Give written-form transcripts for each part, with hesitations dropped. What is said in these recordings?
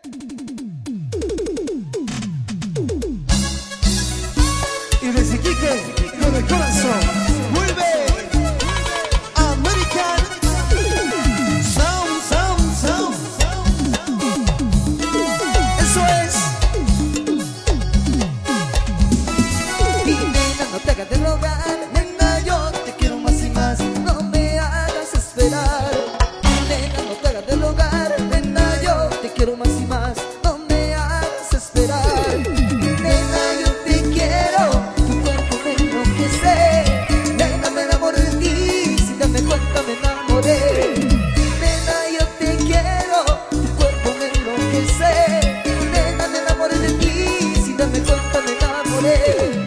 Y desde Quique, con el corazón, vuelve American Sound, Sound, Sound. Eso es. Y nena, no te hagas de rogar, nena, yo te quiero más y más, no me hagas esperar. Nena, no te hagas de rogar, nena, yo te quiero más y más, no me hagas esperar. Nena, yo te quiero, tu cuerpo me enloquece. Nena, me enamoré de ti, sin darme cuenta me enamoré. Nena, yo te quiero, tu cuerpo me enloquece. Nena, me enamoré de ti, sin darme cuenta me enamoré.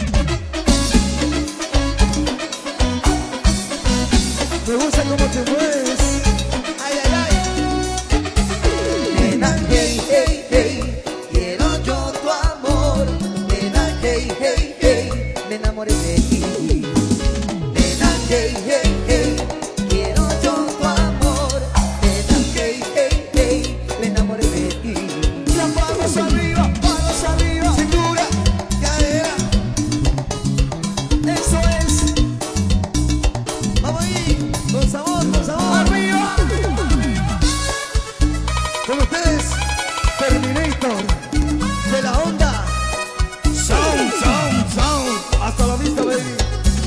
Me gusta cómo te mueves. Ay, ay, ay. Nena, hey, hey, hey, quiero yo tu amor. Nena, hey, hey, hey, me enamoré de ti. Nena, hey, hey, hey, quiero yo tu amor. Nena, hey, hey, hey, me enamoré de ti. Las manos arriba, cintura, cadera. Eso es. Vamos ahí, con sabor, con sabor. Arriba. Con ustedes, Terminator, de la onda. Sound, sound, sound. Hasta la vista, baby.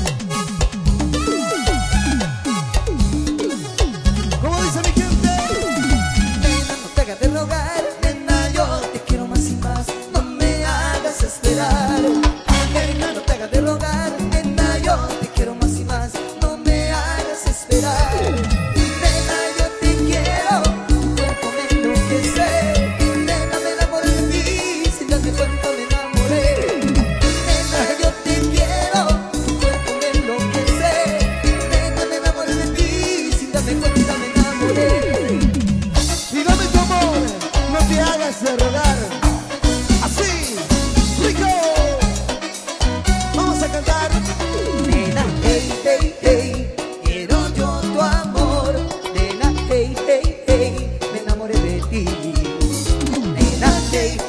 ¿Cómo dice mi gente? Nena, no te hagas de rogar, nena, yo te quiero más y más, no me hagas esperar. Nena, no te hagas de rogar, nena, yo te quiero más y más, no me hagas esperar. Nena, yo te quiero, tu cuerpo me enloquece. Nena, me enamoré de ti, sin darme cuenta me enamoré. Nena, yo te quiero, tu cuerpo me enloquece. Nena, me enamoré de ti, sin darme cuenta me enamoré. Y dame tu amor, no te hagas de rogar. Así, rico. Vamos a cantar. Nena, hey, hey, hey, quiero yo tu amor. Nena, hey, hey, hey, me enamoré de ti. Nena, hey,